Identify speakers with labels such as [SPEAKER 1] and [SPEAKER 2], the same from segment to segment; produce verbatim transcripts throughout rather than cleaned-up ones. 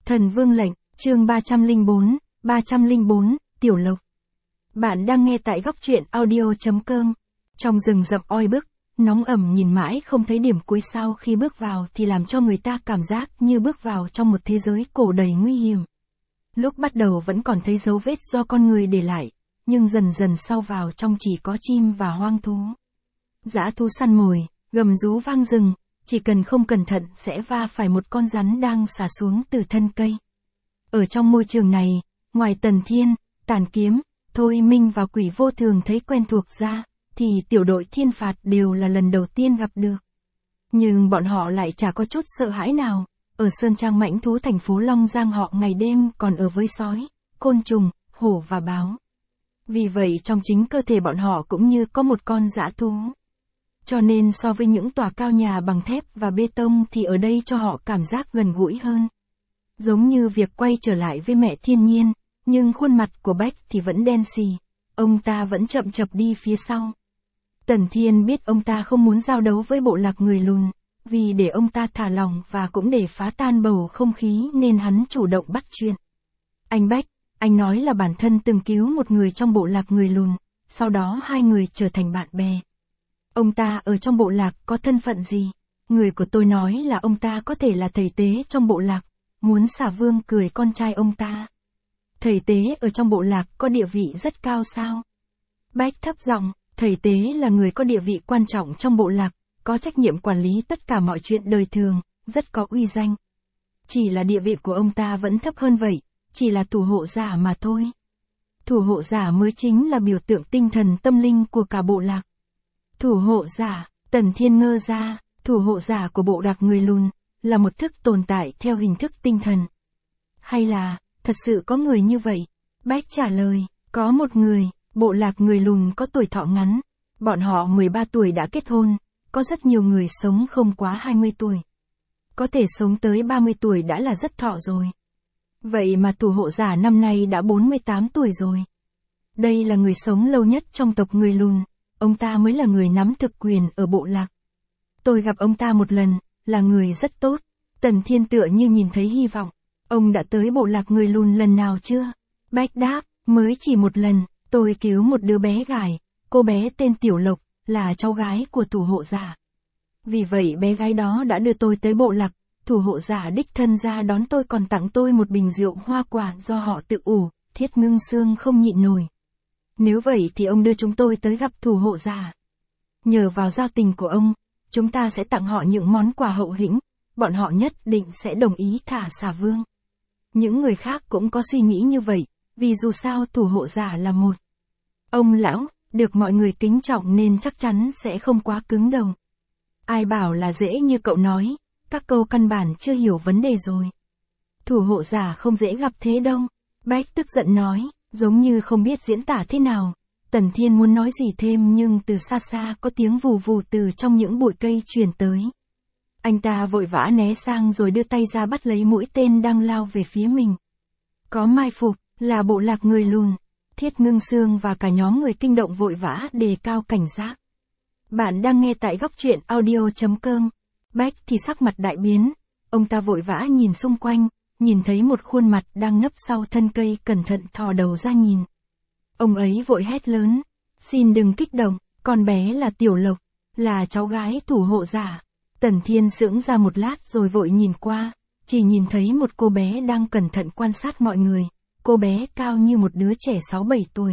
[SPEAKER 1] Thần Vương lệnh, chương ba trăm lẻ bốn, ba trăm lẻ bốn, Tiểu Lộc. Bạn đang nghe tại góc truyện audio.com. Trong rừng rậm oi bức, nóng ẩm nhìn mãi không thấy điểm cuối, sau khi bước vào thì làm cho người ta cảm giác như bước vào trong một thế giới cổ đầy nguy hiểm. Lúc bắt đầu vẫn còn thấy dấu vết do con người để lại, nhưng dần dần sau vào trong chỉ có chim và hoang thú. Dã thú săn mồi, gầm rú vang rừng, chỉ cần không cẩn thận sẽ va phải một con rắn đang xả xuống từ thân cây. Ở trong môi trường này, ngoài Tần Thiên, Tản Kiếm, Thôi Minh và Quỷ Vô Thường thấy quen thuộc ra, thì tiểu đội thiên phạt đều là lần đầu tiên gặp được. Nhưng bọn họ lại chả có chút sợ hãi nào, ở Sơn Trang mãnh thú thành phố Long Giang họ ngày đêm còn ở với sói, côn trùng, hổ và báo. Vì vậy trong chính cơ thể bọn họ cũng như có một con dã thú. Cho nên so với những tòa cao nhà bằng thép và bê tông thì ở đây cho họ cảm giác gần gũi hơn. Giống như việc quay trở lại với mẹ thiên nhiên, nhưng khuôn mặt của Bách thì vẫn đen xì, ông ta vẫn chậm chậm đi phía sau. Tần Thiên biết ông ta không muốn giao đấu với bộ lạc người lùn, vì để ông ta thả lỏng và cũng để phá tan bầu không khí nên hắn chủ động bắt chuyện. Anh Bách, anh nói là bản thân từng cứu một người trong bộ lạc người lùn, sau đó hai người trở thành bạn bè. Ông ta ở trong bộ lạc có thân phận gì? Người của tôi nói là ông ta có thể là thầy tế trong bộ lạc, muốn xả vương cười con trai ông ta. Thầy tế ở trong bộ lạc có địa vị rất cao sao? Bách thấp giọng, thầy tế là người có địa vị quan trọng trong bộ lạc, có trách nhiệm quản lý tất cả mọi chuyện đời thường, rất có uy danh. Chỉ là địa vị của ông ta vẫn thấp hơn vậy, chỉ là thủ hộ giả mà thôi. Thủ hộ giả mới chính là biểu tượng tinh thần tâm linh của cả bộ lạc. Thủ hộ giả, Tần Thiên ngơ ra, thủ hộ giả của bộ lạc người lùn, là một thức tồn tại theo hình thức tinh thần. Hay là, thật sự có người như vậy? Bách trả lời, có một người, bộ lạc người lùn có tuổi thọ ngắn. Bọn họ mười ba tuổi đã kết hôn, có rất nhiều người sống không quá hai mươi tuổi. Có thể sống tới ba mươi tuổi đã là rất thọ rồi. Vậy mà thủ hộ giả năm nay đã bốn mươi tám tuổi rồi. Đây là người sống lâu nhất trong tộc người lùn. Ông ta mới là người nắm thực quyền ở bộ lạc. Tôi gặp ông ta một lần, là người rất tốt. Tần Thiên tựa như nhìn thấy hy vọng. Ông đã tới bộ lạc người lùn lần nào chưa? Bách đáp, mới chỉ một lần, tôi cứu một đứa bé gái, cô bé tên Tiểu Lộc, là cháu gái của thủ hộ giả. Vì vậy bé gái đó đã đưa tôi tới bộ lạc, thủ hộ giả đích thân ra đón tôi còn tặng tôi một bình rượu hoa quả do họ tự ủ, Thiết Ngưng Sương không nhịn nổi. Nếu vậy thì ông đưa chúng tôi tới gặp thủ hộ giả. Nhờ vào giao tình của ông, chúng ta sẽ tặng họ những món quà hậu hĩnh, bọn họ nhất định sẽ đồng ý thả xả vương. Những người khác cũng có suy nghĩ như vậy, vì dù sao thủ hộ giả là một ông lão, được mọi người kính trọng nên chắc chắn sẽ không quá cứng đầu. Ai bảo là dễ như cậu nói, các câu căn bản chưa hiểu vấn đề rồi. Thủ hộ giả không dễ gặp thế đâu. Bách tức giận nói, giống như không biết diễn tả thế nào. Tần Thiên muốn nói gì thêm nhưng từ xa xa có tiếng vù vù từ trong những bụi cây truyền tới. Anh ta vội vã né sang rồi đưa tay ra bắt lấy mũi tên đang lao về phía mình. Có mai phục, là bộ lạc người lùn. Thiết Ngưng Sương và cả nhóm người kinh động vội vã đề cao cảnh giác. Bạn đang nghe tại góc truyện audio.com. Bách thì sắc mặt đại biến. Ông ta vội vã nhìn xung quanh, nhìn thấy một khuôn mặt đang nấp sau thân cây cẩn thận thò đầu ra nhìn. Ông ấy vội hét lớn, xin đừng kích động, con bé là Tiểu Lộc, là cháu gái thủ hộ giả. Tần Thiên sững ra một lát rồi vội nhìn qua, chỉ nhìn thấy một cô bé đang cẩn thận quan sát mọi người. Cô bé cao như một đứa trẻ sáu bảy tuổi.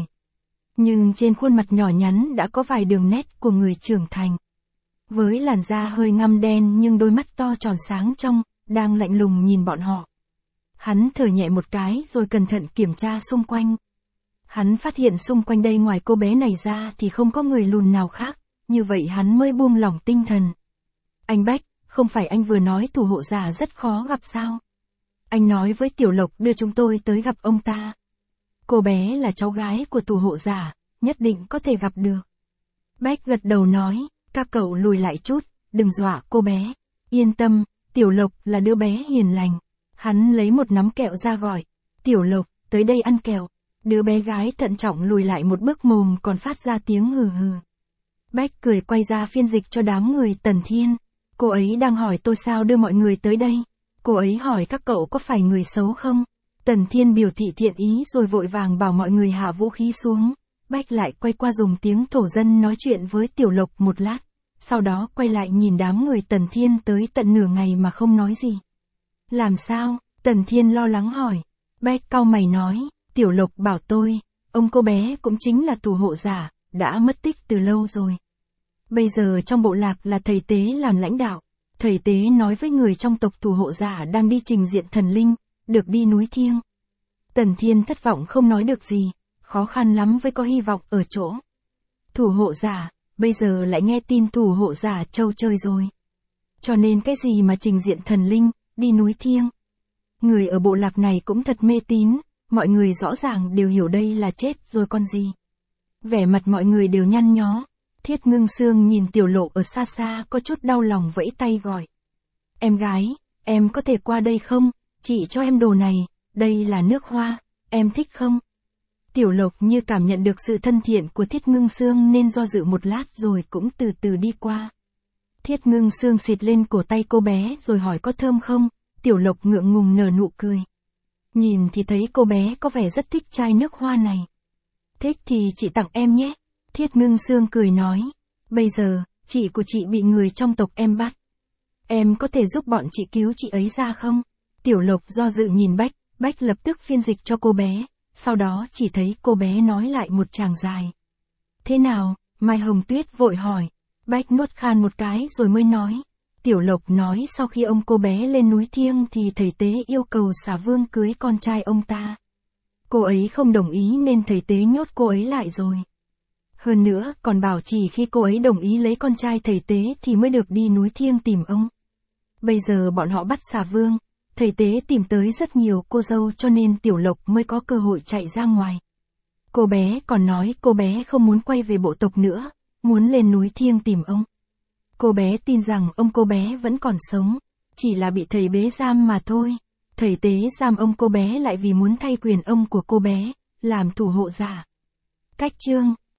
[SPEAKER 1] Nhưng trên khuôn mặt nhỏ nhắn đã có vài đường nét của người trưởng thành. Với làn da hơi ngăm đen nhưng đôi mắt to tròn sáng trong, đang lạnh lùng nhìn bọn họ. Hắn thở nhẹ một cái rồi cẩn thận kiểm tra xung quanh. Hắn phát hiện xung quanh đây ngoài cô bé này ra thì không có người lùn nào khác, như vậy hắn mới buông lỏng tinh thần. Anh Bách, không phải anh vừa nói thủ hộ giả rất khó gặp sao? Anh nói với Tiểu Lộc đưa chúng tôi tới gặp ông ta. Cô bé là cháu gái của thủ hộ giả, nhất định có thể gặp được. Bách gật đầu nói, các cậu lùi lại chút, đừng dọa cô bé. Yên tâm, Tiểu Lộc là đứa bé hiền lành. Hắn lấy một nắm kẹo ra gọi, Tiểu Lộc, tới đây ăn kẹo. Đứa bé gái thận trọng lùi lại một bước, mồm còn phát ra tiếng hừ hừ. Bách cười quay ra phiên dịch cho đám người Tần Thiên. Cô ấy đang hỏi tôi sao đưa mọi người tới đây. Cô ấy hỏi các cậu có phải người xấu không? Tần Thiên biểu thị thiện ý rồi vội vàng bảo mọi người hạ vũ khí xuống. Bách lại quay qua dùng tiếng thổ dân nói chuyện với Tiểu Lộc một lát. Sau đó quay lại nhìn đám người Tần Thiên tới tận nửa ngày mà không nói gì. Làm sao? Tần Thiên lo lắng hỏi. Bách cau mày nói, Tiểu Lộc bảo tôi, ông cô bé cũng chính là thủ hộ giả, đã mất tích từ lâu rồi. Bây giờ trong bộ lạc là thầy tế làm lãnh đạo. Thầy tế nói với người trong tộc thủ hộ giả đang đi trình diện thần linh, được đi núi thiêng. Tần Thiên thất vọng không nói được gì, khó khăn lắm mới có hy vọng ở chỗ. Thủ hộ giả, bây giờ lại nghe tin thủ hộ giả trâu chơi rồi. Cho nên cái gì mà trình diện thần linh, đi núi thiêng. Người ở bộ lạc này cũng thật mê tín, mọi người rõ ràng đều hiểu đây là chết rồi con gì. Vẻ mặt mọi người đều nhăn nhó. Thiết Ngưng Sương nhìn Tiểu Lộ ở xa xa có chút đau lòng vẫy tay gọi. Em gái, em có thể qua đây không? Chị cho em đồ này, đây là nước hoa, em thích không? Tiểu Lộc như cảm nhận được sự thân thiện của Thiết Ngưng Sương nên do dự một lát rồi cũng từ từ đi qua. Thiết Ngưng Sương xịt lên cổ tay cô bé rồi hỏi có thơm không? Tiểu Lộc ngượng ngùng nở nụ cười. Nhìn thì thấy cô bé có vẻ rất thích chai nước hoa này. Thích thì chị tặng em nhé. Thiết Ngưng Sương cười nói. Bây giờ, chị của chị bị người trong tộc em bắt. Em có thể giúp bọn chị cứu chị ấy ra không? Tiểu Lộc do dự nhìn Bách, Bách lập tức phiên dịch cho cô bé. Sau đó chỉ thấy cô bé nói lại một tràng dài. Thế nào? Mai Hồng Tuyết vội hỏi. Bách nuốt khan một cái rồi mới nói. Tiểu Lộc nói sau khi ông cô bé lên núi thiêng thì thầy tế yêu cầu xà vương cưới con trai ông ta. Cô ấy không đồng ý nên thầy tế nhốt cô ấy lại rồi. Hơn nữa còn bảo chỉ khi cô ấy đồng ý lấy con trai thầy tế thì mới được đi núi thiêng tìm ông. Bây giờ bọn họ bắt xà vương, thầy tế tìm tới rất nhiều cô dâu cho nên Tiểu Lộc mới có cơ hội chạy ra ngoài. Cô bé còn nói cô bé không muốn quay về bộ tộc nữa, muốn lên núi thiêng tìm ông. Cô bé tin rằng ông cô bé vẫn còn sống, chỉ là bị thầy bế giam mà thôi. Thầy tế giam ông cô bé lại vì muốn thay quyền ông của cô bé, làm thủ hộ giả. Cách chương